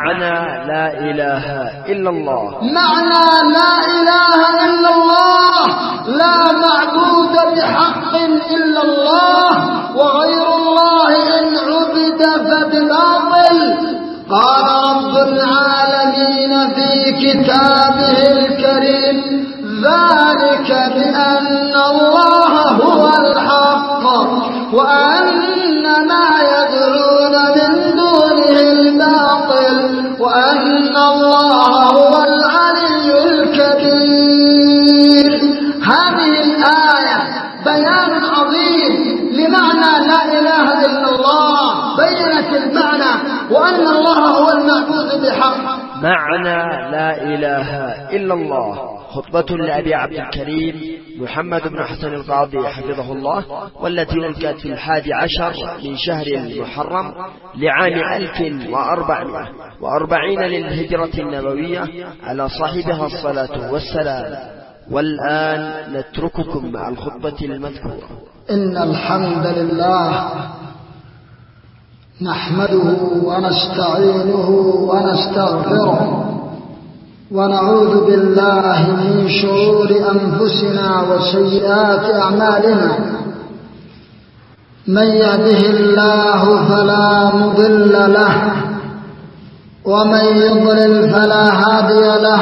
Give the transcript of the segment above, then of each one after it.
معنى لا إله إلا الله. معنى لا إله إلا الله: لا معبود بحق إلا الله، وغير الله إن عبد فبباطل. قال رب العالمين في كتابه الكريم: ذلك بأن الله هو الحق وأن ما يدعون من دونه الباطل وأن الله هو العلي الكبير. هذه الآية بيان عظيم لمعنى لا إله إلا الله، بينت المعنى وأن الله هو المعبود بحق. معنى لا إله إلا الله خطبة لأبي عبد الكريم محمد بن حسن القاضي حفظه الله، والتي ألقت في 11 من شهر المحرم لعام 1440 للهجرة النبوية على صاحبها الصلاة والسلام. والآن نترككم مع الخطبة المذكورة. إن الحمد لله نحمده ونستعينه ونستغفره ونعوذ بالله من شرور أنفسنا وسيئات أعمالنا. من يهده الله فلا مضل له ومن يضلل فلا هادي له،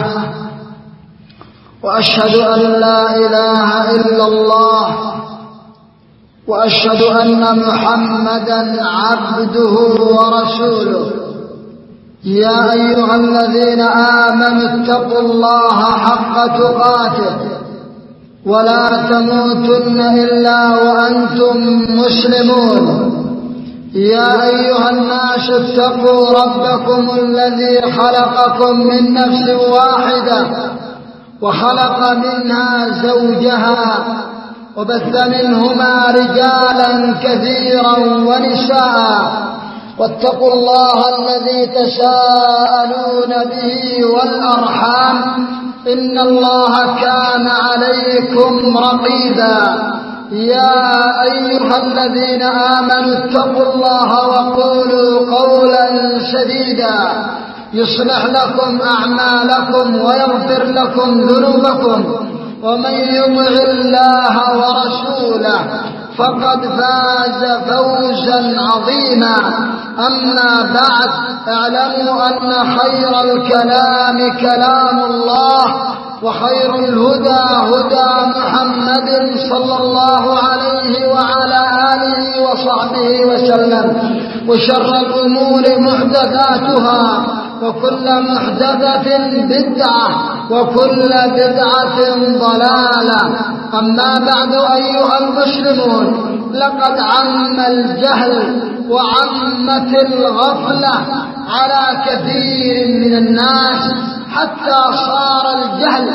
وأشهد أن لا إله إلا الله وأشهد أن محمدا عبده ورسوله. يا أيها الذين آمنوا اتقوا الله حق تقاته ولا تموتن إلا وأنتم مسلمون. يا أيها الناس اتقوا ربكم الذي خلقكم من نفس واحدة وخلق منها زوجها وبث منهما رجالا كثيرا ونساء، واتقوا الله الذي تساءلون به والأرحام إن الله كان عليكم رقيبا. يا أيها الذين آمنوا اتقوا الله وقولوا قولا سديدا يصلح لكم أعمالكم ويغفر لكم ذنوبكم، ومن يطع الله ورسوله فقد فاز فوزا عظيما. أما بعد، اعلموا أن خير الكلام كلام الله، وخير الهدى هدى محمد صلى الله عليه وعلى آله وصحبه وسلم، وشر الأمور محدثاتها، وكل محدثة بدعة، وكل بدعة ضلالة. أما بعد أيها المسلمون، لقد عم الجهل وعمت الغفلة على كثير من الناس حتى صار الجهل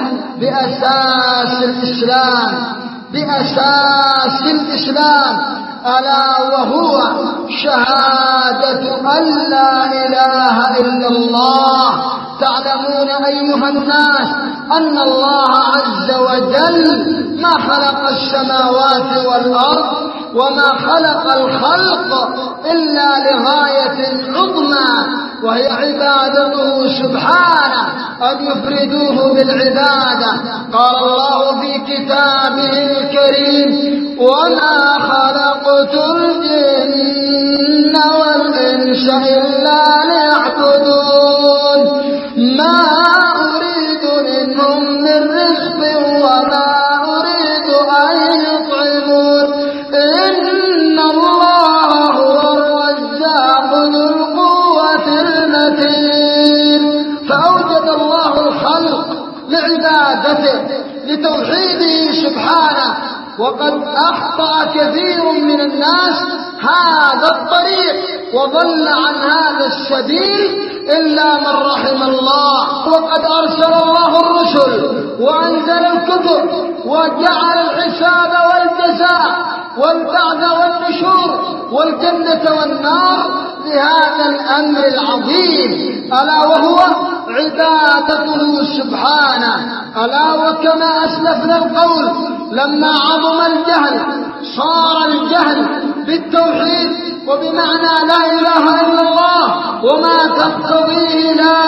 بأساس الإسلام ألا وهو شهادة أن لا إله إلا الله. تعلمون أيها الناس أن الله عز وجل ما خلق السماوات والأرض وما خلق الخلق إلا لغاية عظمى، وهي عبادته سبحانه، أن يفردوه بالعبادة. قال الله في كتابه الكريم: وما خلقت الجن والإنس إلا ليعبدون ما أريد منهم من رزق وما أريد أن يطعمون إن الله هو الرزاق ذو القوة المتين. فأوجد الله الخلق لعبادته لتوحيده سبحانه، وقد أخطأ كثير من الناس هذا الطريق وضل عن هذا السبيل إلا من رحم الله. وقد أرسل الله الرسل وأنزل الكتب وجعل الحساب والجزاء والبعث والنشور والجنة والنار لهذا الأمر العظيم، ألا وهو عبادته سبحانه. ألا وكما أسلفنا القول، لما عظم الجهل صار الجهل بالتوحيد وبمعنى لا إله إلا الله وما تقتضيه لا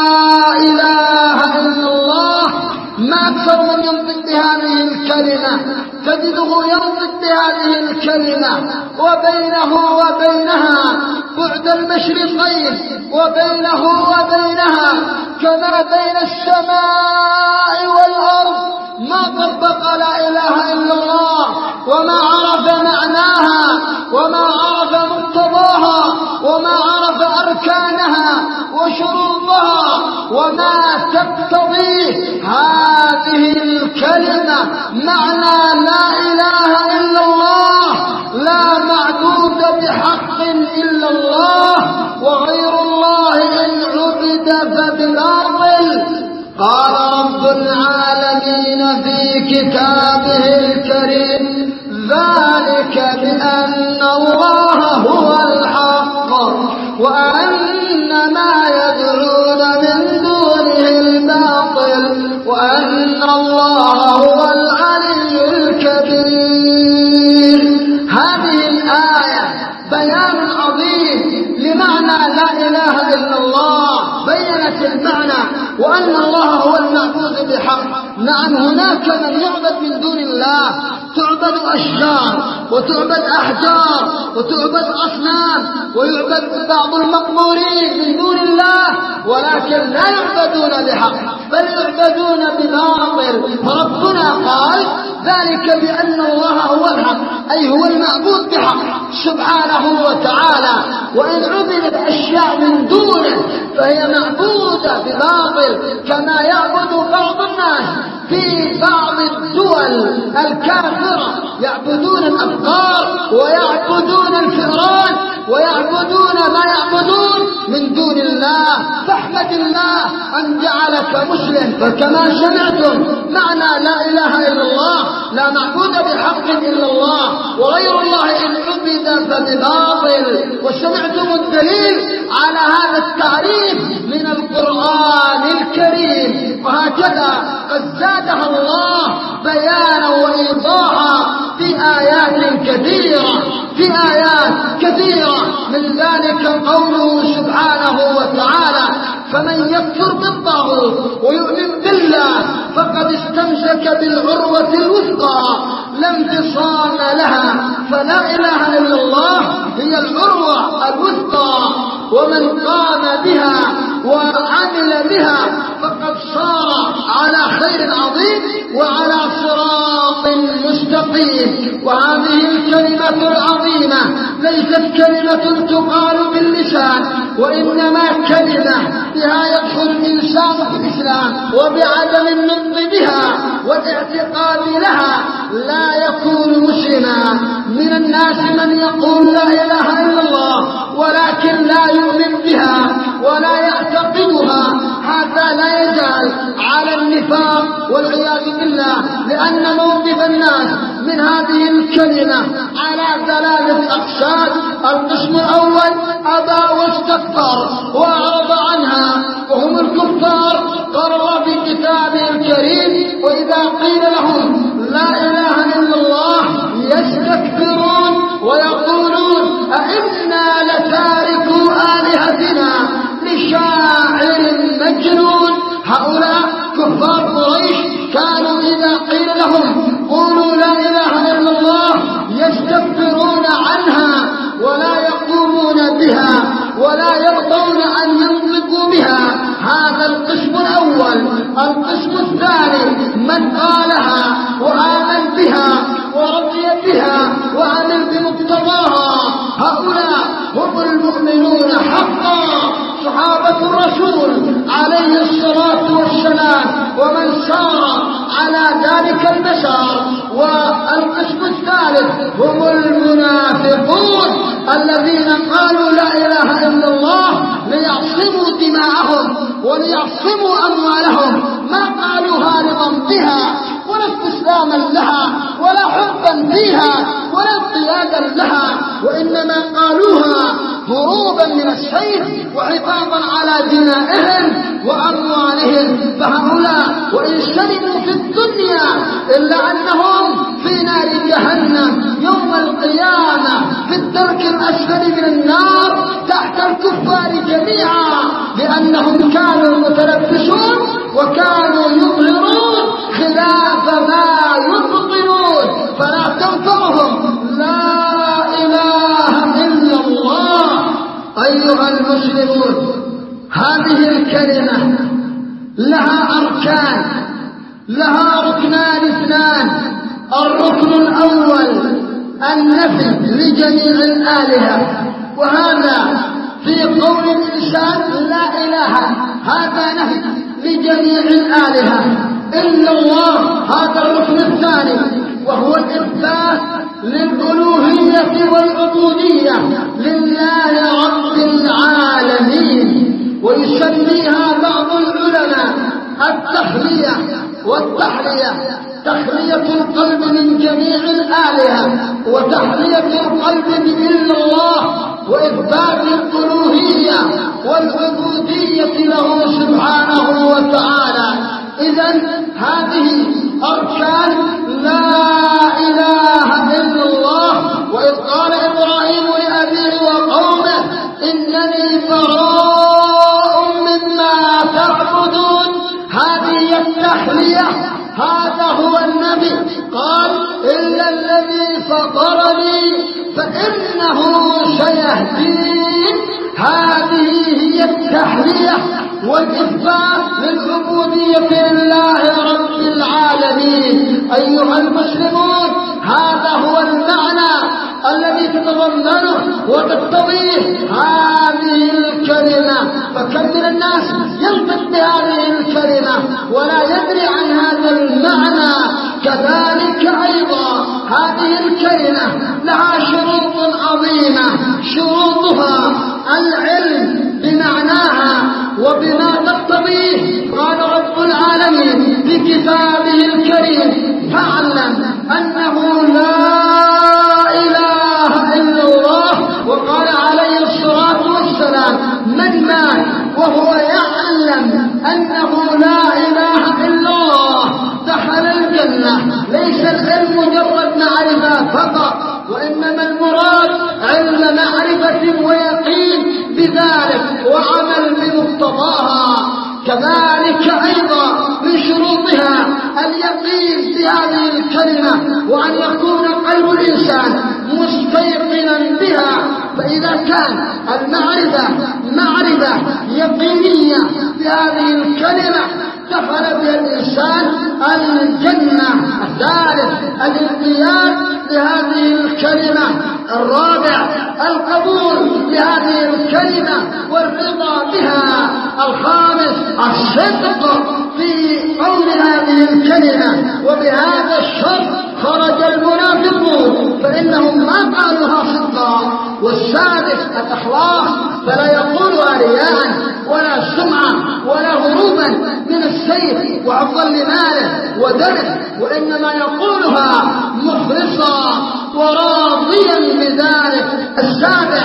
إله إلا الله. ما أكثر من ينطق بهذه الكلمة تجده ينطق بهذه الكلمة وبينه وبينها بعد المشرقين وبينه وبينها كما بين السماء والأرض. ما طبق لا إله إلا الله وما عرف معناها وما عرف مقتضاها وما عرف أركانها وشروطها وما تقتضيه هذه الكلمة معنى لا إله إلا الله، لا معبود بحق إلا الله وغير الله إن عبد فبباطل. قال رب العالمين في كتابه الكريم: ذلك بأن الله هو الحق وأن ما يدعون من دونه الباطل وأن الله هو العلي الكبير. هذه الآية بيان عظيم لمعنى لا إله إلا الله، بينت المعنى وأن الله هو المعبود بحق. نعم، هناك من يعبد من دون الله، تعبد أشجار وتعبد أحجار وتعبد أصنام ويعبد بعض المقبورين من دون الله، ولكن لا يعبدون بحق بل يعبدون بباطل. فربنا قال: ذلك بأن الله هو الحق، أي هو المعبود بحق سبحانه وتعالى. وإن عبدت أشياء من دونه فهي معبودة بباطل، كما يعبد بعض الناس في بعض الدول الكافرة يعبدون الأبقار ويعبدون الفئران ويعبدون ما يعبدون من دون الله. فاحمد الله أن جعلك مسلم. فكما سمعتم معنى لا إله إلا الله، لا معبود بحق إلا الله وغير الله إن عبد فبباطل. وسمعتم الدليل على هذا التعريف من القرآن الكريم، وهكذا قد زادها الله بيانا وإيضاحا في آيات كثيرة من ذلك قوله سبحانه وتعالى: فمن يكفر بالطاغوت ويؤمن بالله فقد استمسك بالعروة الوثقى لا انفصام لها. فلا إله إلا الله هي العروة الوثقى، ومن قام بها وعمل بها فقد صار على خير عظيم وعلى صراط مستقيم. وهذه الكلمة العظيمة ليست كلمة تقال باللسان، وإنما كلمة بها يدخل الإنسان في الإسلام، وبعدم النطق بها والاعتقاد لها لا يكون مسلما. من الناس من يقول لا إله إلا الله ولكن لا يؤمن بها ولا يعتقدها، هذا لا يزال على النفاق والعياذ بالله، لأن موقف الناس من هذه الكلمة على ثلاثة أقسام. القسم الأول أبى واستكبر وأعرض عنها، وهم الكفار قرروا في كتابه الكريم: وإذا قيل لهم لا إله إلا الله يستكبرون ويقولون أئنا لتاركو آلهتنا لشاعر مجنون. هؤلاء كفار قريش كانوا إذا قيل لهم قولوا لا إله إلا الله يستكبرون عنها ولا يقومون بها ولا يرضون أن ينطقوا بها. هذا القسم الأول. القسم الثاني من قالها وآمن بها ورضي بها وعمل بمقتضاها، هؤلاء هم المؤمنون حقا، صحابة الرسول عليه الصلاة والسلام ومن سار على ذلك المسار. والقسم الثالث هم المنافقون الذين قالوا لا إله إلا الله ليعصموا دماءهم وليعصموا أموالهم، ما قالوها لضبطها ولا استسلاما لها ولا حبا فيها ولا اضطيادا لها، وإنما قالوها هروبا من السيف وحفاظا على دمائهم وأموالهم. فهؤلاء وإن سلموا في الدنيا إلا أنهم في نار جهنم يوم القيامة في الدرك الأسفل من النار تحت الكفار جميعا، لأنهم كانوا متلبسون وكانوا يظهرون خلاف ما يبطنون، فلا تنفعهم لا إله إلا الله. أيها المسلمون، هذه الكلمة لها أركان، لها ركنان اثنان. الركن الأول النفي لجميع الآلهة، وهذا في قول الإنسان لا إله، هذا نفي لجميع الآلهة إلا الله. هذا الركن الثاني وهو الإثبات للألوهية والعبودية لله رب العالمين، ويسميها بعض العلماء التخلية والتحلية، تخلية القلب من جميع الآلهة وتحلية القلب بإلا الله وإثبات الألوهية والعبودية له سبحانه وتعالى. إذن هذه أركان لا إله إلا الله. وإذ قال إبراهيم لأبيه وقومه إنني براء مما تعبدون، هذه التحلية، هذا هو النبي. قال إلا الذي فطرني فإنه سيهدين، هذه هي التحلية والإثبات للعبودية لله رب العالمين. أيها المسلمون، هذا هو المعنى الذي تتضمنه وتقتضيه هذه الكلمة. فكم من الناس ينطق بهذه الكلمة ولا يدري عن هذا المعنى. كذلك أيضا هذه الكلمة لها شروط عظيمة، شروطها العلم بمعناها وبما تقتضيه. قال رب العالمين في كتابه الكريم فاعلم أنه لا إله إلا الله. وقال عليه الصلاة والسلام من مات وهو يعلم أنه لا إله إلا الله دخل الجنة. ليس العلم مجرد معرفة فقط، وإنما المراد علم معرفة ويقين بذلك وعمل بمقتضاها. كذلك أيضا من شروطها اليقين بهذه الكلمة، وأن يكون قلب الإنسان مستيقنا بها. فإذا كان المعرفة معرفة يقينية بهذه الكلمة دخل بها الإنسان الجنة. الثالث الانقياد لهذه الكلمة. الرابع القبول لهذه الكلمة والرضا بها. الخامس الصدق في قول هذه الكلمة، وبهذا الشرط خرج المنافقون فإنهم ما قالوها صدقا. والسادس الإخلاص، فلا يقولها رياء ولا سمعة ولا هروبا من السيف وحفظا لماله ودمه، وإنما يقولها مخلصا وراضيا بذلك. السابع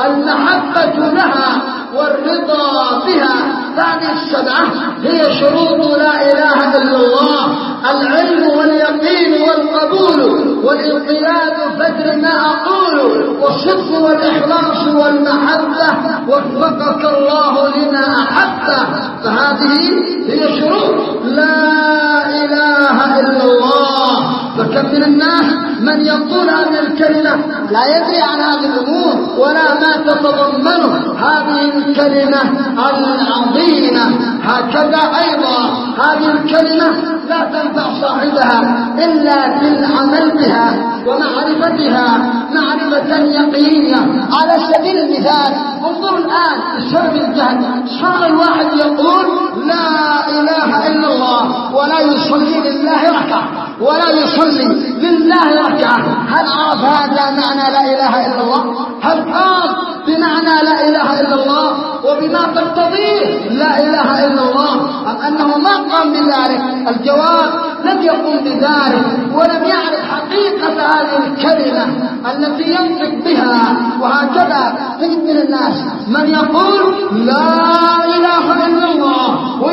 المحبة لها والرضا بها. هذه السبعة هي شروط لا إله إلا الله: العلم واليقين والقبول والانقياد فدر ما أقول، والصدق والإخلاص والمحبة، وفقك الله لما أحبه. فهذه هي شروط لا إله إلا الله. فكم من الناس من يقول هذه الكلمة لا يدري عن هذه الأمور ولا ما تتضمنه هذه الكلمة العظيمة. هكذا أيضا هذه الكلمة لا تنفع صاحبها إلا بالعمل بها ومعرفتها معرفة يقينية. على سبيل المثال انظروا الآن بسبب الجهل صار الواحد يقول لا إله إلا الله ولا يصلي لله ركعة ولا يصلي لله ركعة. هل عرف هذا معنى لا إله إلا الله؟ هل قام بمعنى لا إله إلا الله وبما تقتضيه لا إله إلا الله، أم أنه ما قام بذلك؟ الجواب لم يقم بذلك ولم يعرف حقيقة هذه الكلمة. التي ينطق بها. وهكذا تجد من الناس من يقول لا إله إلا الله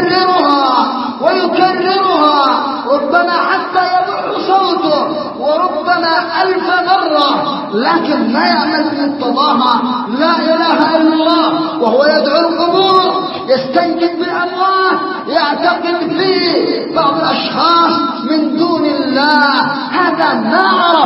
ويكررها ربما حتى يبع صوته وربما 1000 مرة، لكن ما يعمل بمقتضاها لا إله إلا الله، وهو يدعو القبور، يستنجد بالأموات، يعتقد فيه بعض الأشخاص من دون الله. هذا ما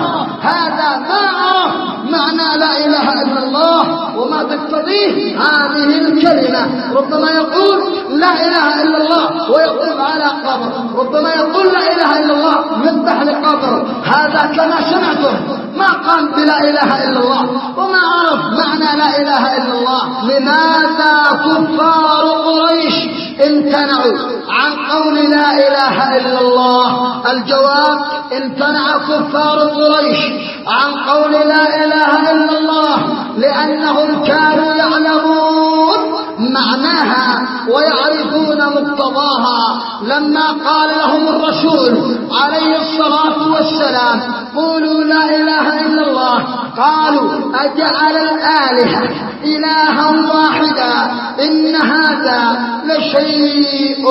عرف معنى لا إله إلا الله وما تقتضيه هذه الكلمة. ربما يقول لا إله إلا الله ويقوم على قبر، ربما يقول لا إله إلا الله يذبح لقبر. هذا كما سمعتم ما قام بلا إله إلا الله وما عرف معنى لا إله إلا الله. لماذا كفار قريش امتنعوا عن قول لا إله إلا الله؟ الجواب: امتنع كفار قريش عن قول لا إله إلا الله لأنهم كانوا يعلمون معناها ويعرفون مقتضاها. لما قال لهم الرسول عليه الصلاة والسلام قولوا لا إله إلا الله، قالوا أجعل الآلهة إلها واحدا إن هذا لشيء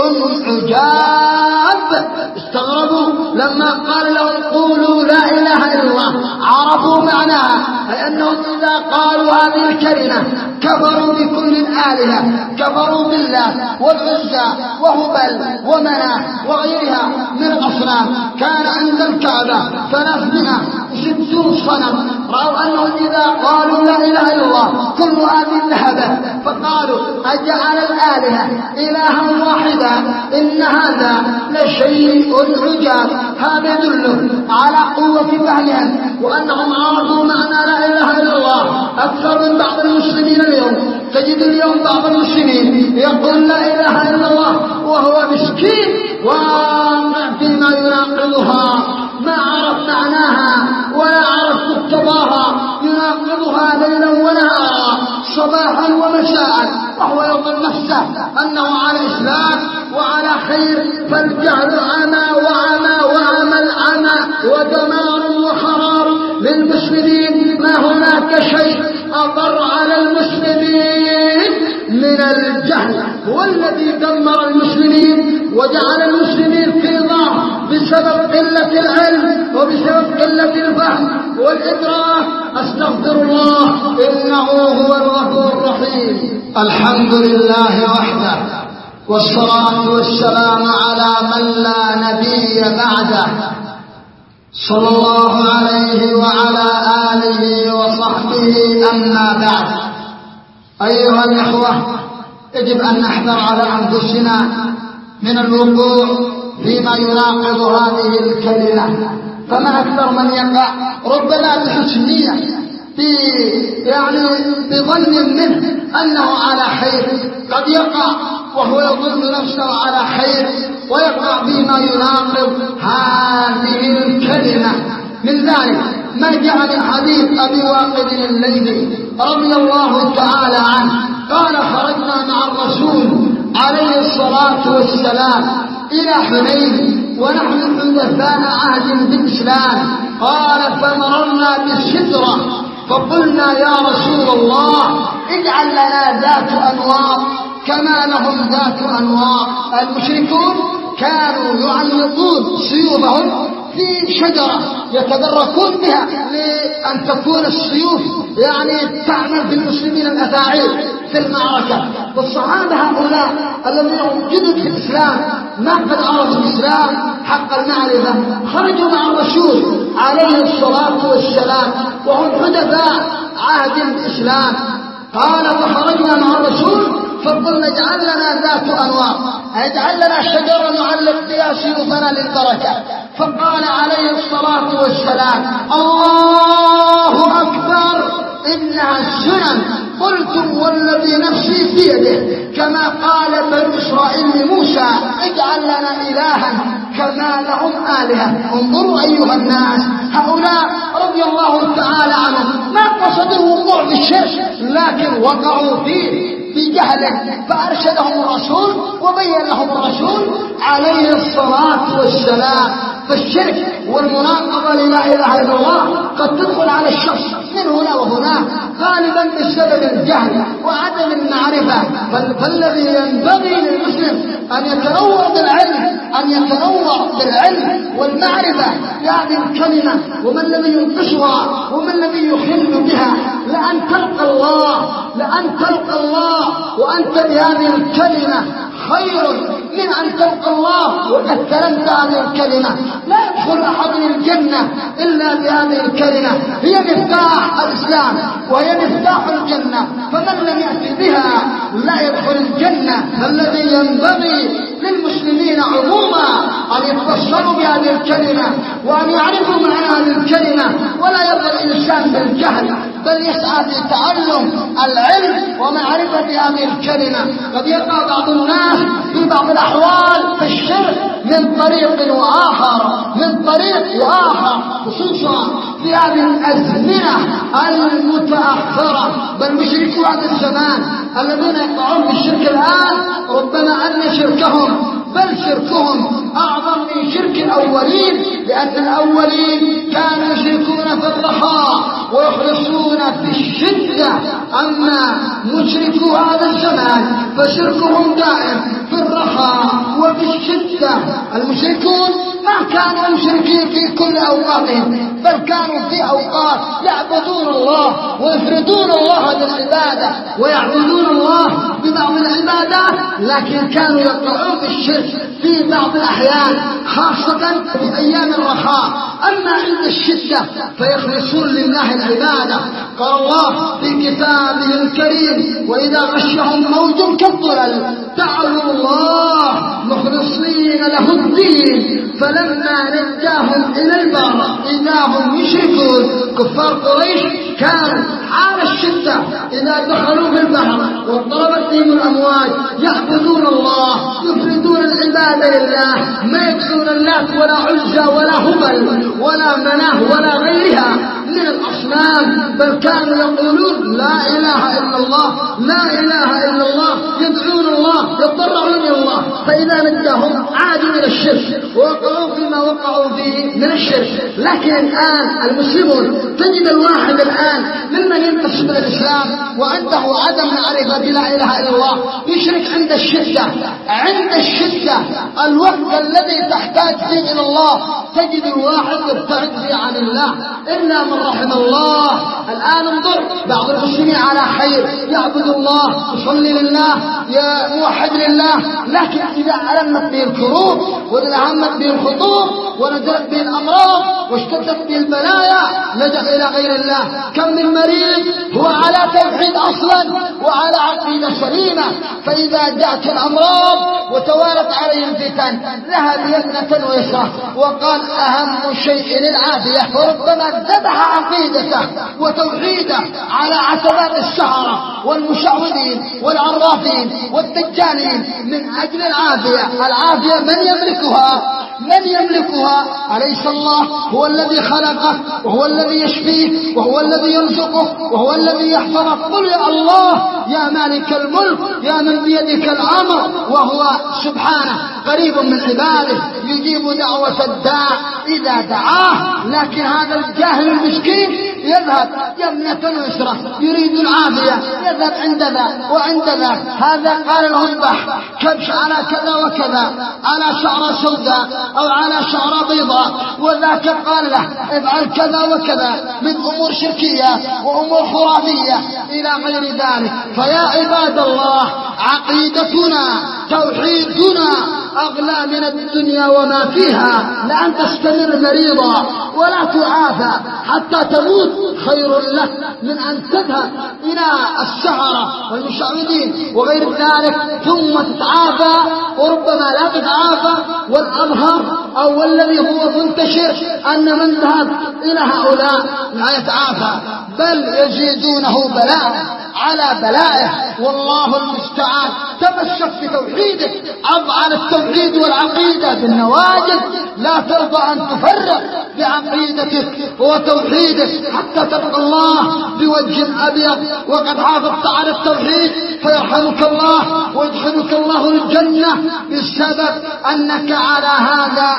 عجاب. استغربوا لما قال لهم قولوا لا إله إلا الله، عرفوا معناها، لأنهم إذا قالوا هذه الكلمة كفروا بكل الآلهة، كفروا بالله والعزى وهبل ومناة وغيرها من الأصنام. كان عند الكعبة 360 صنم، رأوا أنهم إذا قالوا لا إله إلا الله كل هذه ذهبت، فقالوا أجعل الآلهة إلها واحدا إن هذا لشيء عجاب. هذا يدل على قوة فهمهم وأنهم عرفوا معنى لا إله إلا الله أكثر من بعض المسلمين اليوم. تجد اليوم بعض المسلمين يقول لا إله إلا الله وهو مسكين واقع فيما يناقضها، ما عرف معناها ولا عرف مقتضاها، يناقضها ليلا ونهارا صباحا ومساء، وهو يظن نفسه أنه على إسلام وعلى خير. فالجهل عمى وعمى العمى ودمار وخرار للمسلمين. ما هناك شيء أضر على المسلمين من الجهل، هو الذي دمر المسلمين وجعل المسلمين في ضعف بسبب قلة العلم وبسبب قلة الفهم والإدراك. أستغفر الله إنه هو الغفور الرحيم. الحمد لله وحده، والصلاة والسلام على من لا نبي بعده، صلى الله عليه وعلى آله وصحبه. أما بعد، أيها الإخوة، يجب أن نحذر على أنفسنا من الوقوع فيما يناقض هذه الكلمة. فما أكثر من يقع ربما بحسن نية بظن منه أنه على خير، قد يقع وهو يظن نفسه على خير ويقع فيما يناقض هذه الكلمة. من ذلك ما جاء من حديث أبي واقد الليثي رضي الله تعالى عنه قال: خرجنا مع الرسول عليه الصلاة والسلام إلى حنين ونحن حدثاء عهد بالإسلام. قال: فمررنا بالشجرة فقلنا يا رسول الله اجعل لنا ذات أنواط كما لهم ذات أنواط. المشركون كانوا يعلقون سيوفهم في شجرة يتدركون بها لأن تكون السيوف تعمل بالمسلمين الأفاعيل في المعركة. والصحابة هؤلاء الذين هم جدد في الإسلام ما قد عرفوا الإسلام حق المعرفة خرجوا مع الرسول عليه الصلاة والسلام وهم حدثاء عهد الإسلام. قال: فخرجنا مع الرسول فقلنا اجعل لنا ذات أنواط، اجعل لنا شجرة نعلق بها سيوفنا للبركة. فقال عليه الصلاة والسلام: الله أكبر، إنها السنن. قلتم والذي نفسي بيده، كما قال بنو إسرائيل لموسى اجعل لنا إلها كما لهم آلهة. انظروا أيها الناس، هؤلاء رضي الله تعالى عنهم ما قصدوا الوقوع في الشرك، لكن وقعوا فيه بجهل، فأرشدهم الرسول وبين لهم الرسول عليه الصلاة والسلام. فالشرك والمناقضة للا إله إلا الله قد تدخل على الشخص من هنا وهناك غالبا بسبب الجهل وعدم المعرفة. فالذي ينبغي للمسلم أن يتنوع بالعلم والمعرفة بهذه الكلمة وما الذي ينقصها وما الذي يخل بها، لأن تلقى الله وأنت بهذه الكلمة خير من أن تلقى الله وقد كلمت هذه الكلمة. لا يدخل أحد الجنة إلا بهذه الكلمة، هي مفتاح الإسلام وهي مفتاح الجنة، فمن لم يأتي بها لا يدخل الجنة. فالذي ينبغي للمسلمين عموما أن يتبصروا بهذه الكلمة وأن يعرفوا معنى هذه الكلمة، ولا يرضى الإنسان بالجهل بل يسعى في تعلم العلم ومعرفة هذه الكلمة. قد يقع بعض الناس في بعض الأحوال في الشرك من طريق وآخر خصوصا في هذه الأزمنة المتأخرة. بل مشركو هذا الزمان الذين يقعون في الشرك الآن ربما أن شركهم أعظم من شرك الأولين، لأن الأولين كانوا يشركون في الرخاء ويخلصون في الشدة. أما مشركو هذا الزمان فشركهم دائم في الرخاء وفي الشدة. المشركون ما كانوا مشركين في كل أوقاتهم، بل كانوا في أوقات يعبدون الله ويفردون الله بالعبادة ويعبدون الله ببعض العبادات، لكن كانوا يقعون في الشرك في بعض الأحيان خاصة في أيام الرخاء. أما عند الشدة فيخلصون لله العبادة. قال الله في كتابه الكريم: وإذا غشهم موج كالظلل دعوا الله مخلصين له الدين فلما نجاهم إلى البر إذا هم يشركون. كفار قريش كانوا حال الشدة إذا دخلوا في البحر واضطربت بهم الأمواج يعبدون الله يفردون العبادة لله، ما يدعون اللات ولا عزى ولا هبل ولا مناه ولا غيرها من الأصنام، بل كانوا يقولون لا إله إلا الله لا إله إلا الله، يدعون الله يضرعون إلى الله. فإذا نجاهم عادوا إلى الشرك ووقعوا فيما وقعوا فيه من الشرك. لكن الآن المسلمون تجد الواحد الآن ممن ينتسب إلى الإسلام وعنده عدم معرفة بلا إله إلا الله يشرك عند الشدة الوقت الذي تحتاج فيه إلى الله تجد الواحد يبتعد فيه عن الله إلا من رحم الله. الآن انظر بعض المسلمين على خير يعبد الله يصلي لله موحد لله، لكن إذا ألمت به الكروب وألهمت به الخطوب ونزلت به الأمراض واشتدت به البلايا لجأ إلى غير الله. كم من مريض هو على توحيد أصلا وعلى عقيدة سليمة، فإذا جاءت الأمراض وتوالت عليه الفتن ذهب يمنة ويسرى وقال أهم شيء العافية، وربما ذبح عقيدته وتوحيده على عتبات السحرة والمشعوذين والعرافين والدجالين من أجل العافية من يملكها؟ أليس الله هو الذي خلقه وهو الذي يشفيه وهو الذي يرزقه وهو الذي يحفظه؟ قل يا الله يا مالك الملك يا من بيدك الأمر، وهو سبحانه قريب من عباده يجيب دعوة الداع إذا دعاه. لكن هذا الجاهل المسكين يذهب يمنة ويسرى يريد العافية، يذهب عند ذا وعند ذا، هذا قال له اذبح كبش على كذا وكذا، على شعرة سوداء أو على شعرة بيضاء، وذاك قال له افعل كذا وكذا من أمور شركية وأمور خرافية إلى غير ذلك. فيا عباد الله عقيدتنا توحيدنا أغلى من الدنيا وما فيها، لأن تستمر مريضا ولا تعافى حتى تموت خير لك من أن تذهب إلى السحرة والمشعوذين وغير ذلك ثم تتعافى وربما لا تتعافى. والأظهر أو الذي هو منتشر أن من ذهب إلى هؤلاء لا يتعافى بل يزيدونه بلاء على بلائه، والله المستعان. تمسك بتوحيدك، عض على التوحيد والعقيدة بالنواجذ، لا ترضى أن تفرق بعقيدتك وتوحيدك حتى تلقى الله بوجه أبيض وقد حافظت على التوحيد، فيرحمك الله ويدخلك الله الجنة بسبب أنك على هذا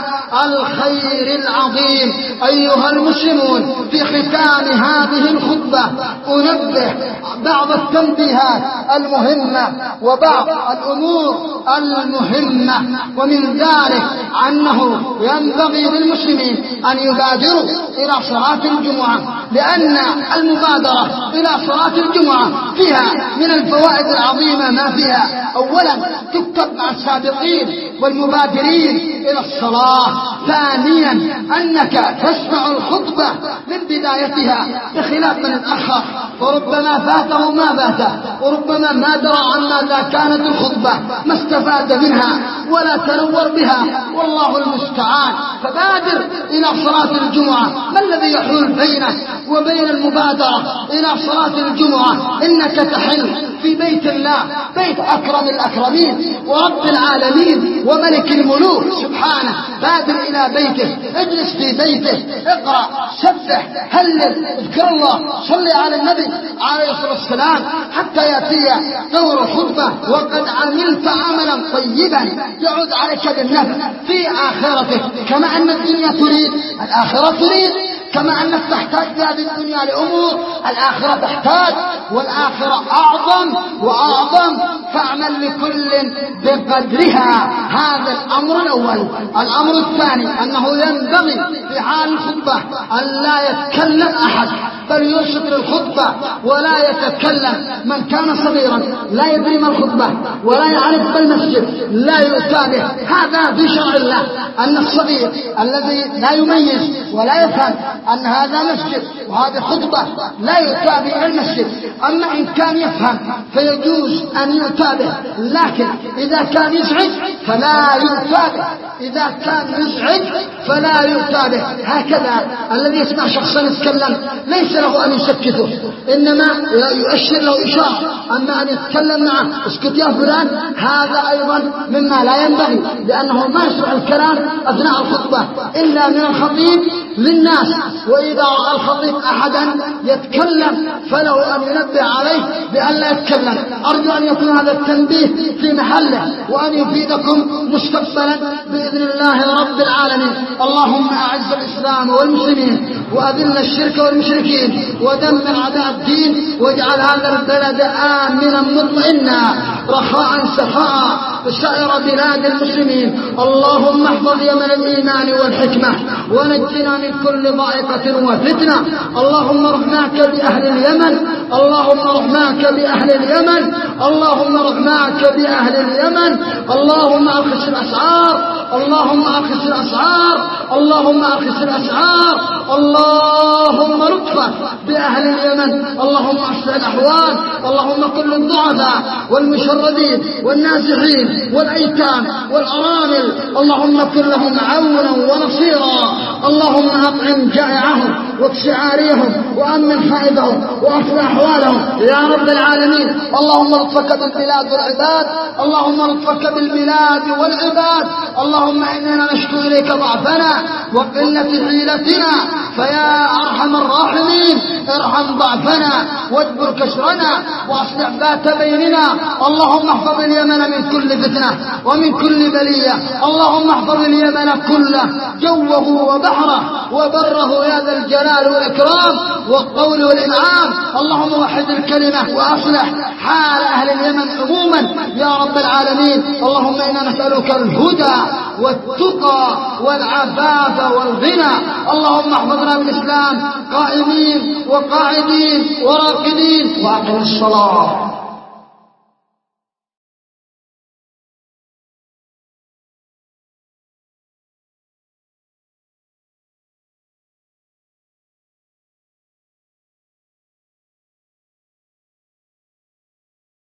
الخير العظيم. أيها المسلمون، في ختام هذه الخطبة أنبه بعض التنبيهات المهمة وبعض الأمور المهمة، ومن ذلك أنه ينبغي للمسلمين أن يبادروا إلى صلاة الجمعة، لأن المبادرة إلى صلاة الجمعة فيها من الفوائد العظيمة ما فيها. أولا تكتب مع السابقين والمبادرين إلى الصلاة. ثانيا أنك تسمع الخطبة من بدايتها بخلاف من اتأخر، وربما فاته ما فاته، وربما ما درى عن ماذا كانت الخطبة، ما استفاد منها ولا تنور بها، والله المستعان. فبادر إلى صلاة الجمعة. ما الذي يحول بينك وبين المبادرة إلى صلاة الجمعة؟ إنك تحل في بيت الله، بيت أكرم الأكرمين ورب العالمين وملك الملوك سبحانه. بادر إلى بيته، اجلس في بيته، اقرأ، سبح، هلل، اذكر الله، صلي على النبي عليه الصلاة والسلام حتى يأتي دور الخطبة وقد عملت عملا طيبا يعود عليك بالنفع في آخرتك. كما أن الدنيا تريد، الآخرة تريد. كما أنك تحتاج في هذه الدنيا لأمور، الآخرة تحتاج، والآخرة أعظم وأعظم. فاعمل لكل بقدرها. هذا الأمر الأول. الأمر الثاني أنه ينبغي في حال الخطبة أن لا يتكلم أحد، بل يرشد للخطبة ولا يتكلم. من كان صغيرا لا يدري ما الخطبة ولا يعرف المسجد لا يؤتى به. هذا في شرع الله، أن الصغير الذي لا يميز ولا يفهم أن هذا مسجد وهذه خطبة لا يؤتى به المسجد. أما إن كان يفهم فيجوز أن يؤتى به، لكن إذا كان يزعج فلا يؤتى به. إذا كان يزعج فلا يؤتى به. هكذا الذي يسمع شخصا يتكلم ليس له أن يسكته، إنما يؤشر له إشارة. أما أن يتكلم معه اسكت يا فلان، هذا أيضا مما لا ينبغي، لأنه ما يشرع الكلام أثناء الخطبة إلا من الخطيب للناس. وإذا رأى الخطيب أحدا يتكلم فله أن ينبه عليه بأن لا يتكلم. أرجو أن يكون هذا التنبيه في محله وأن يفيدكم مستقبلا بإذن الله رب العالمين. اللهم أعز الإسلام والمسلمين وأذل الشرك والمشركين ودمر أعداء الدين، واجعل هذا البلد آمنا مطمئنا رخاء سخاء وسائر بلاد المسلمين. اللهم احفظ يمن الإيمان والحكمة ونجنا من كل ضائقة وفتنة. اللهم رحماك بأهل اليمن، اللهم رحماك بأهل اليمن، اللهم رحماك بأهل اليمن. اللهم أرخص الأسعار، اللهم أرخص الأسعار، اللهم أرخص الأسعار. اللهم لطفا بأهل اليمن، اللهم أصلح الأحوال. اللهم كل الضعفاء والمشردين والنازحين والأيتام والأرامل، اللهم كن لهم عونا ونصيرا. اللهم أطعم جائعهم واكس عاريهم وأمن خائبهم وأصلح أحوالهم يا رب العالمين. اللهم لطفك بالبلاد والعباد، اللهم لطفك بالبلاد والعباد. اللهم إننا نشكو إليك ضعفنا وقلة حيلتنا، فيا أرحم الراحمين ارحم ضعفنا واجبر كسرنا وأصلح ذات بيننا. اللهم احفظ اليمن من كل فتنة ومن كل بلية. اللهم احفظ اليمن كله، جوه وبحره وبره يا ذا الجلال والإكرام والطول والإنعام. اللهم وحد الكلمة وأصلح حال أهل اليمن عموما يا رب العالمين. اللهم إنا نسألك الهدى والتقى والعفاف والغنى. اللهم احفظنا بالإسلام قائمين وقاعدين وراقدين. وأقم الصلاة.